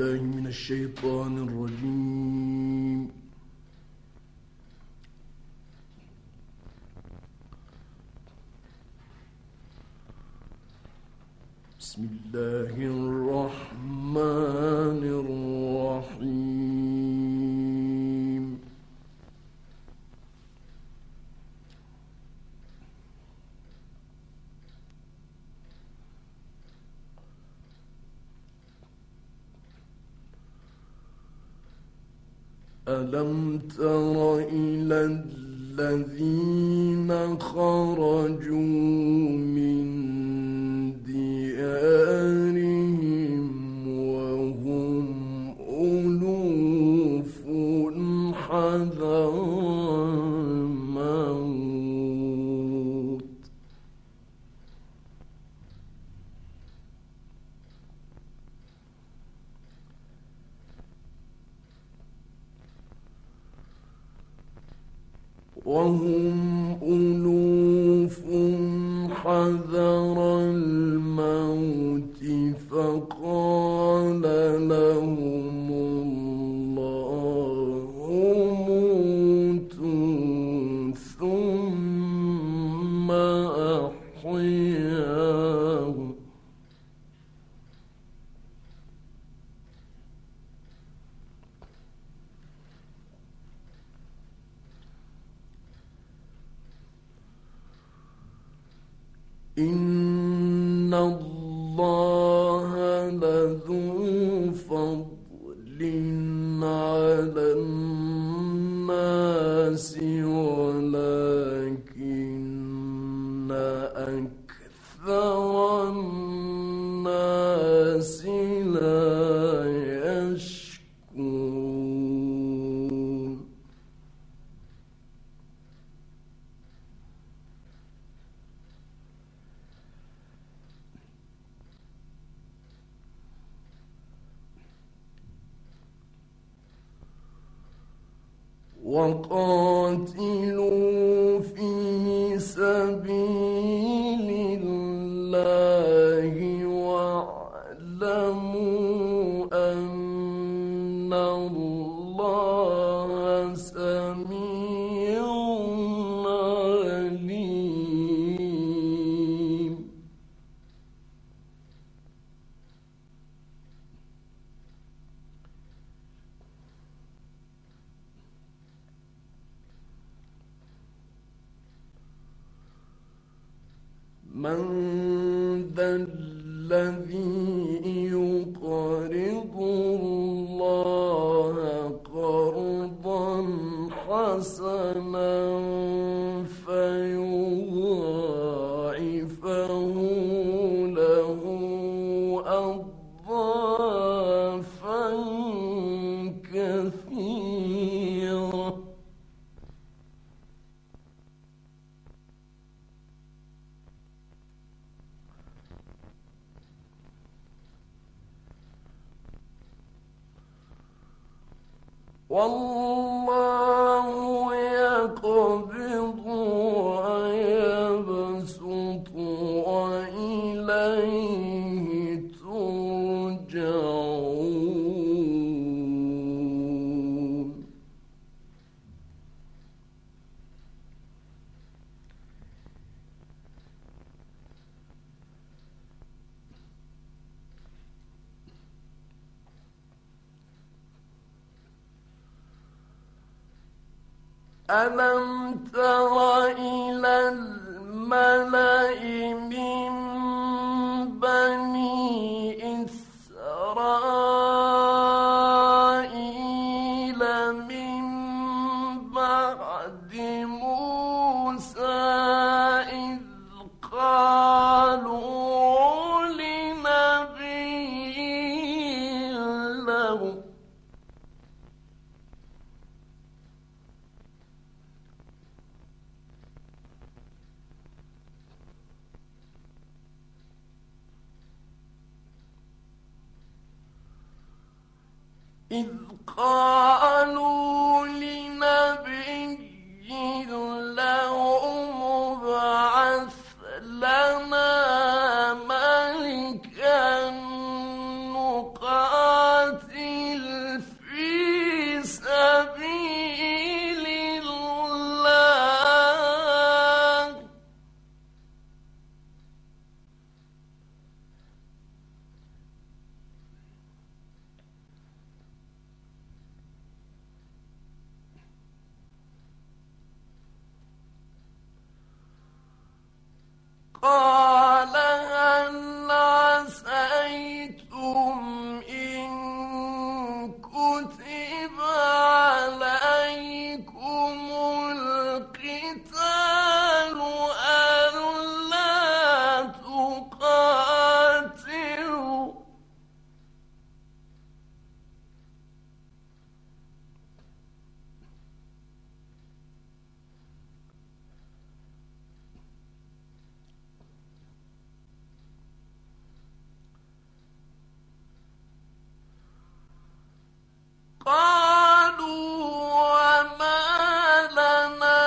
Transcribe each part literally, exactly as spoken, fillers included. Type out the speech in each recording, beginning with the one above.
بالله من الشيطان الرجيم. بسم الله الرحمن الرحيم. ألم تر إلى الذين خرجوا من ديارهم وهم ألوف حذر الموت وهم ألوف حذر الموت فقال لهم الله موتوا ثم أحياهم إن الله لذو فضل على الناس ولكن أكثر الناس لا يشكرون. وقاتلوا في سبيل الله واعلموا أن الله سميع عليم. من ذا الذي يقرض الله قرضا حسنا فيضاعفه له أضعافا كثيرة والله يقبض ويبسط وإليه ترجعون. ألم تر إلى الملأ من بني إسرائيل من بعد موسى إذ قالوا لنبي له إذ قالوا لنبي له مبعث لنا ملكا نقاتل قال هل عسيتم إن كتب عليكم القتال ألا تقاتلوا قالوا وما لنا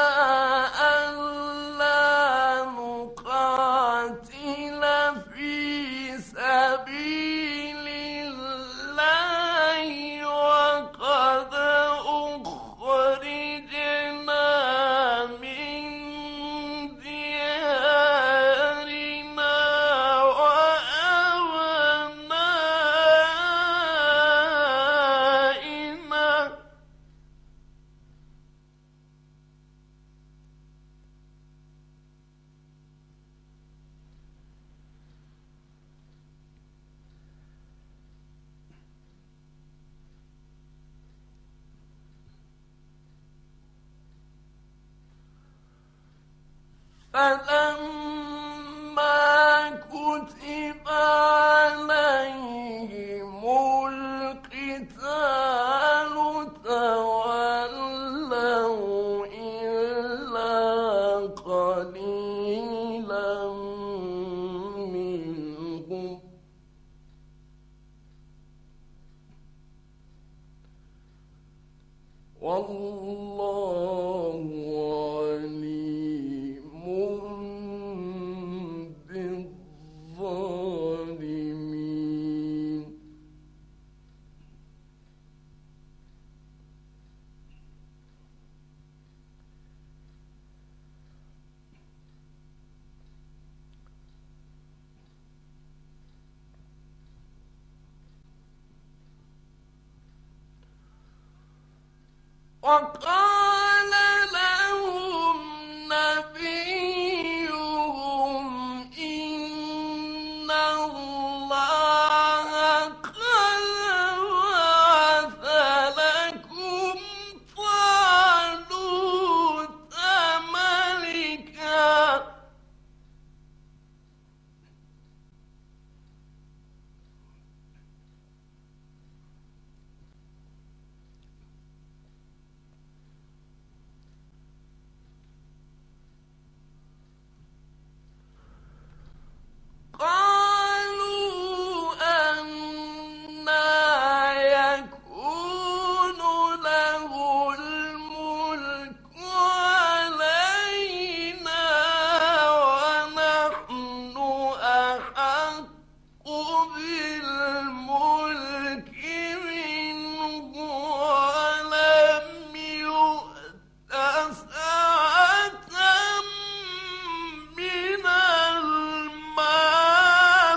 ألا نقاتل في سبيل الله وقد أخرجنا من ديارنا وأبنائنا فلما كتب عليهم القتال تولوا إلا قليلا منهم والله عليم بالظالمين وقال لهم نبيهم إن الله قد بعث لكم طالوت ملكا قالوا أنى يكون له الملك علينا ونحن أحق بالملك منه ولم يؤت سعة من المال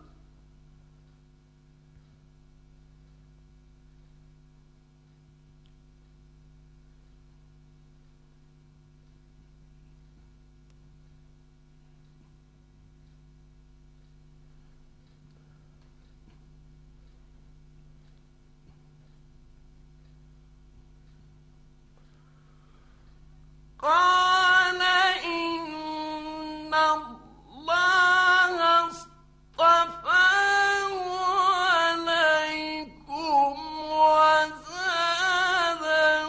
قال إن الله اصطفاه عليكم وزاده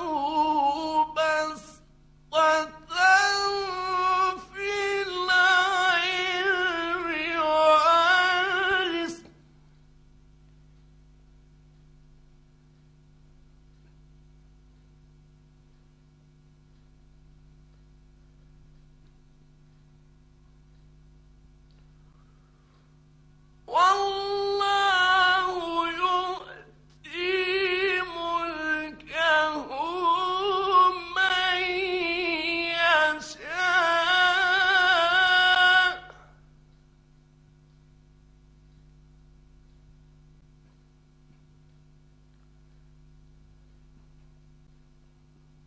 بسطة في العلم والجسم والله يؤتي ملكه من يشاء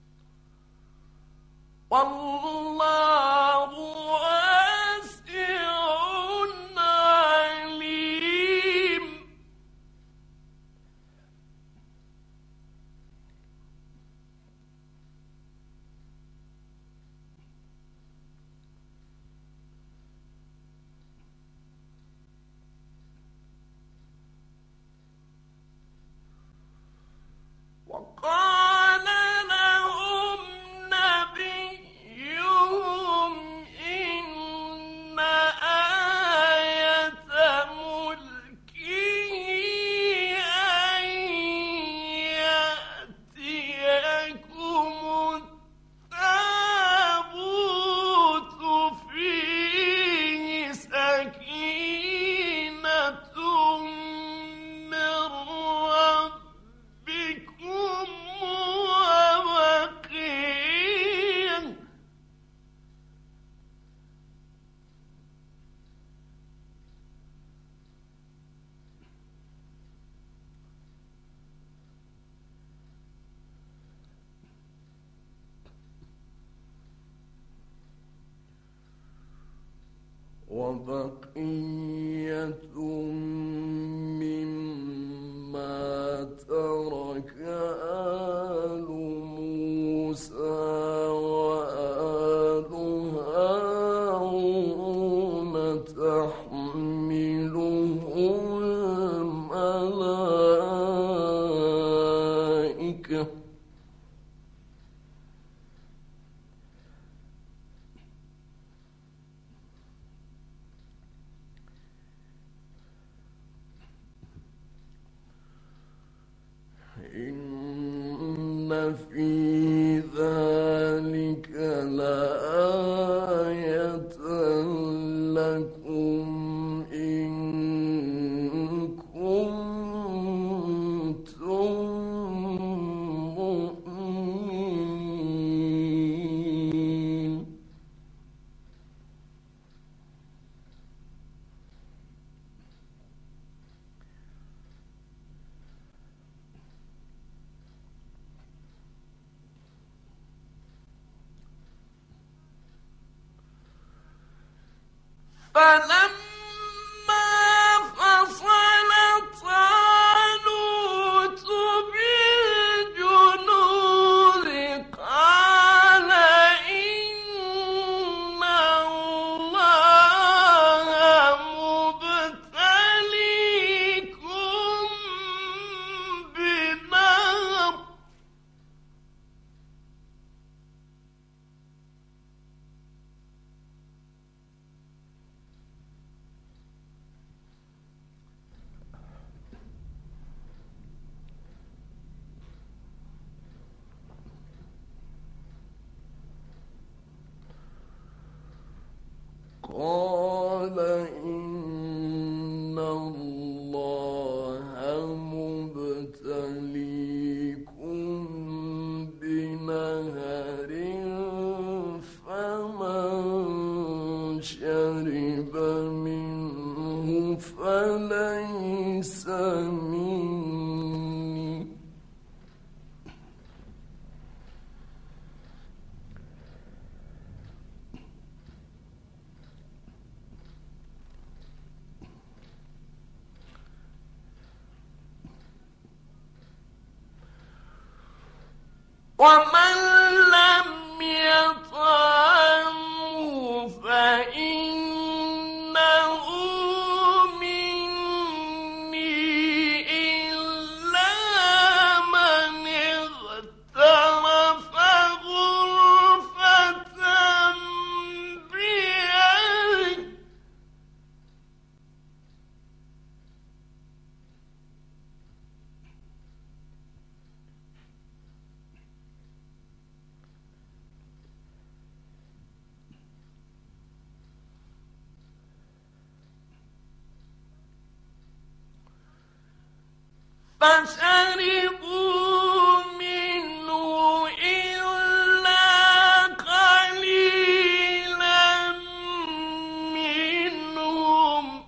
والله واسع إن في ذلك لآية لكم إن كنتم مؤمنين. فلما فصل طالوت بالجنود قال إن الله مبتليكم بنهر قال إن الله مبتليكم بنهر فمن شرب منه فليس مني ومن لم يطعمه فإنه مني إلا من اغترف غرفة بيده. فشربوا منه إلا قليلا منهم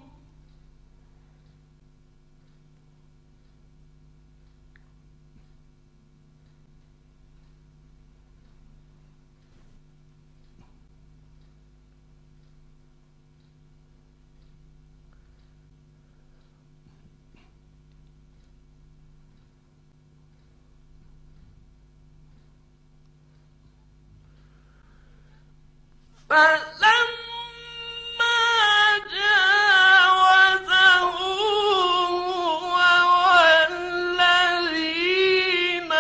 فلما جاوزه هو والذين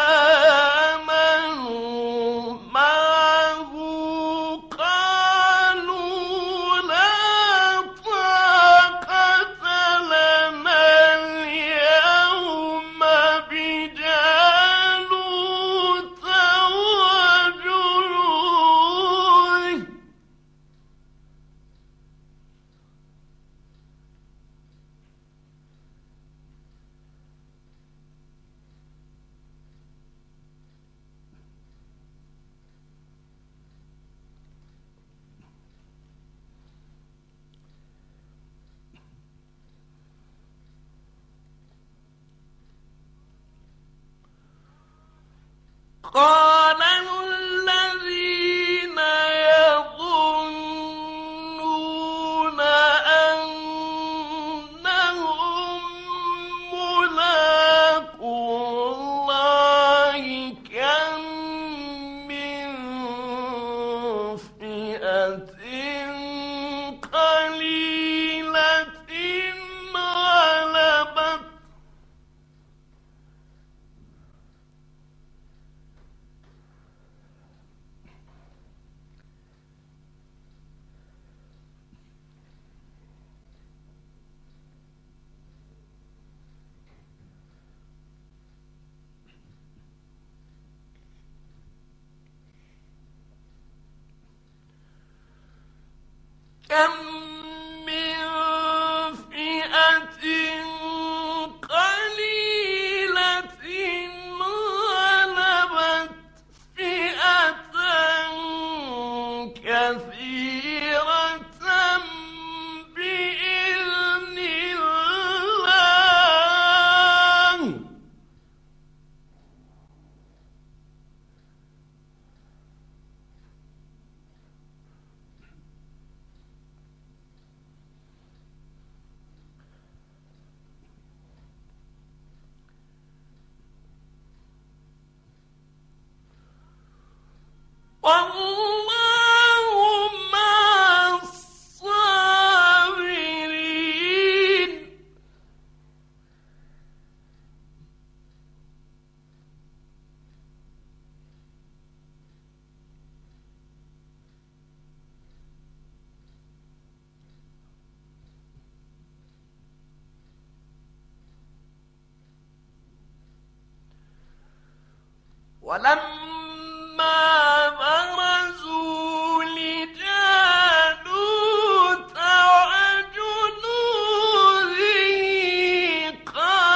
آمنوا معه قالوا لا طاقة لنا اليوم بجالوت وجنوده قال الذين يظنون أنهم ملاقو الله كم من فئة قليلة غلبت كم من فئة قليلة غلبت فئة كثيرة بإذن الله. والله مع الصابرين. ولما برزوا لجالوت وجنوده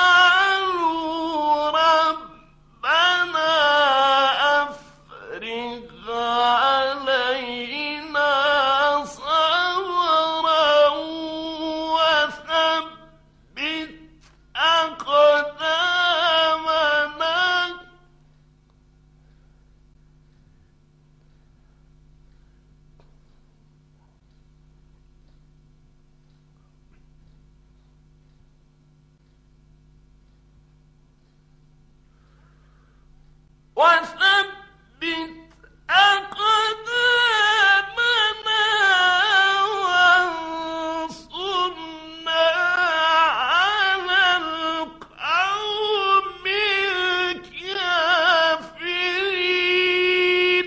قالوا ربنا أفرغ علينا صبرا وثبت أقدامنا. وثبت أقدامنا وانصرنا على القوم الكافرين.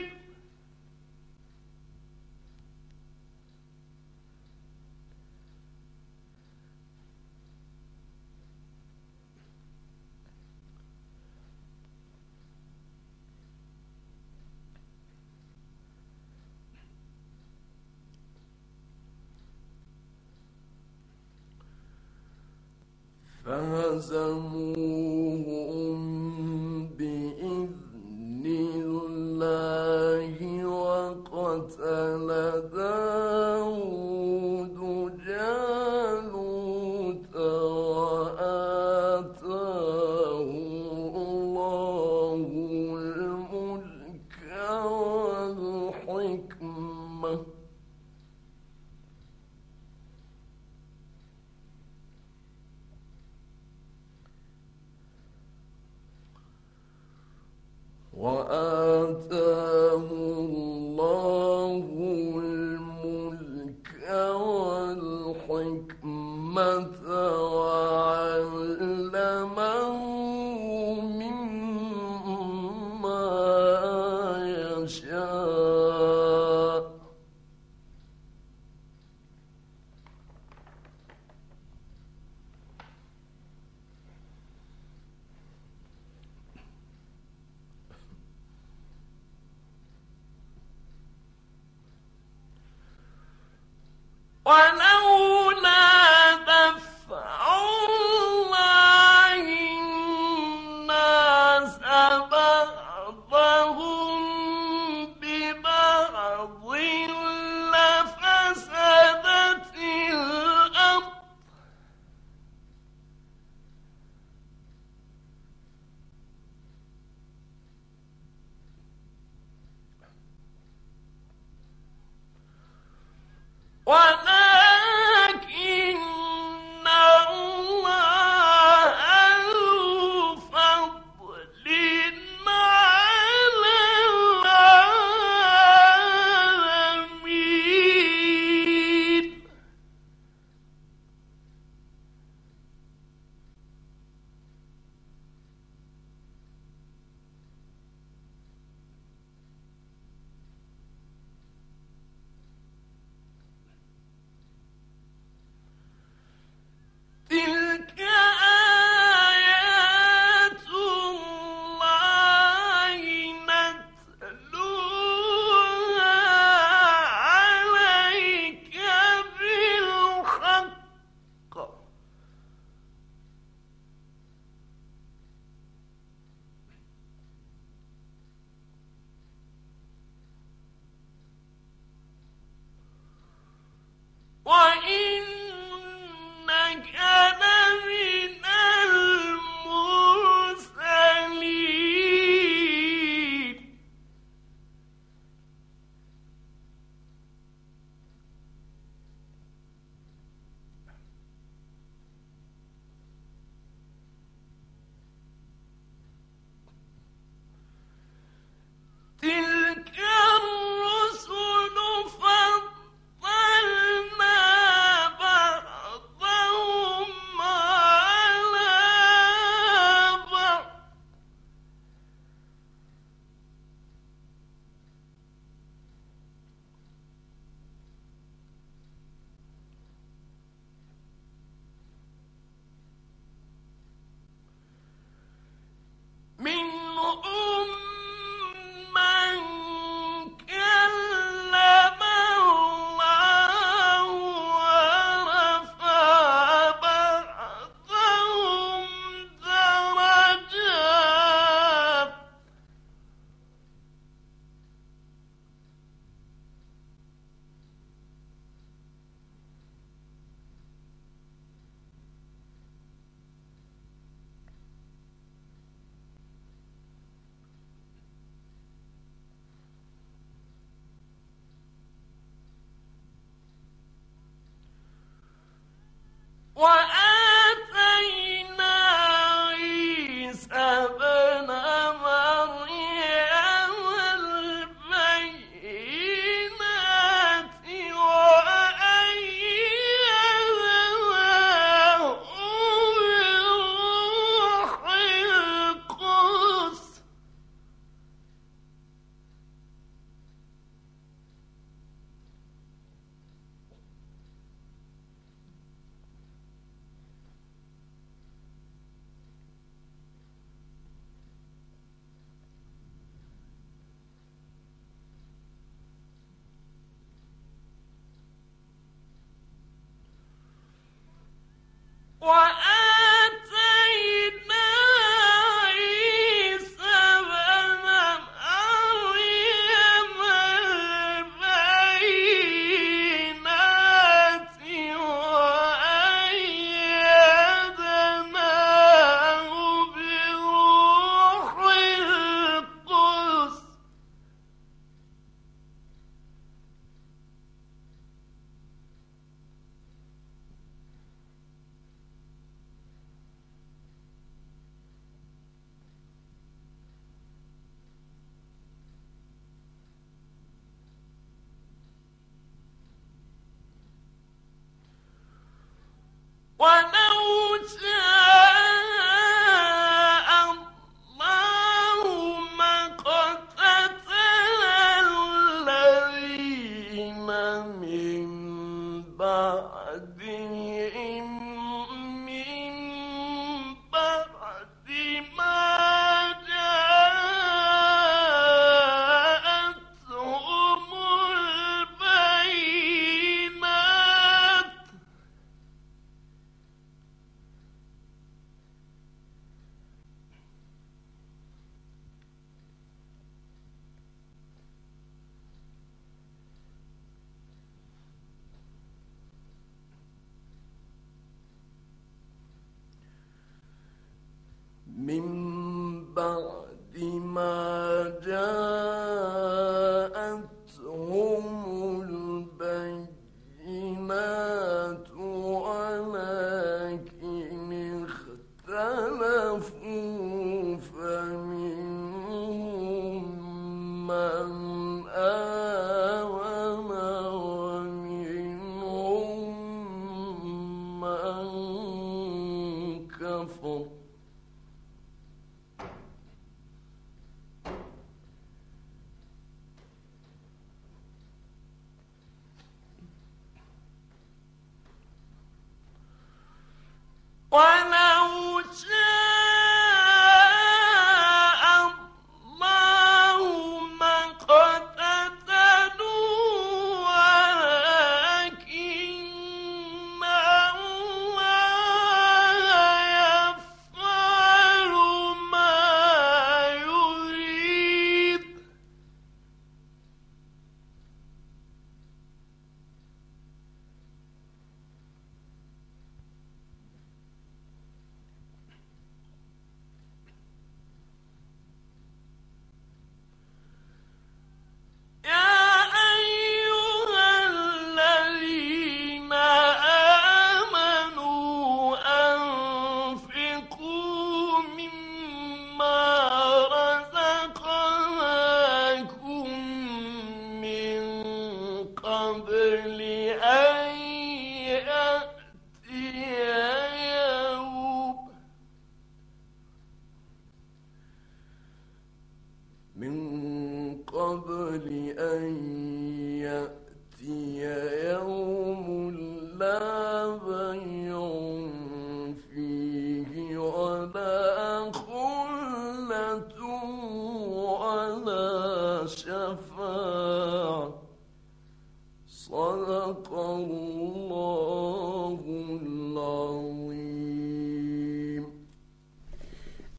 فهزموهم بإذن الله وقتل داود جالوت وآتاه الله الملك والحكمة وآتاه الله الملك والحكمة وعلمه مما يشاء. ولولا دفع الله الناس بعضهم ببعض لفسدت الأرض ولا ما جاءتهم البينات ولكن اختلفوا فمنهم من آمن ومنهم من كفر ولو شاء الله ما اقتتلوا ولكن الله يفعل ما يريد يا أيها الذين آمنوا أنفقوا مما رزقناكم من قبل أن يأتي يوم من قبل أن يأتي يوم لا بيع فيه ولا خلة ولا شفاعة صدق الله العظيم.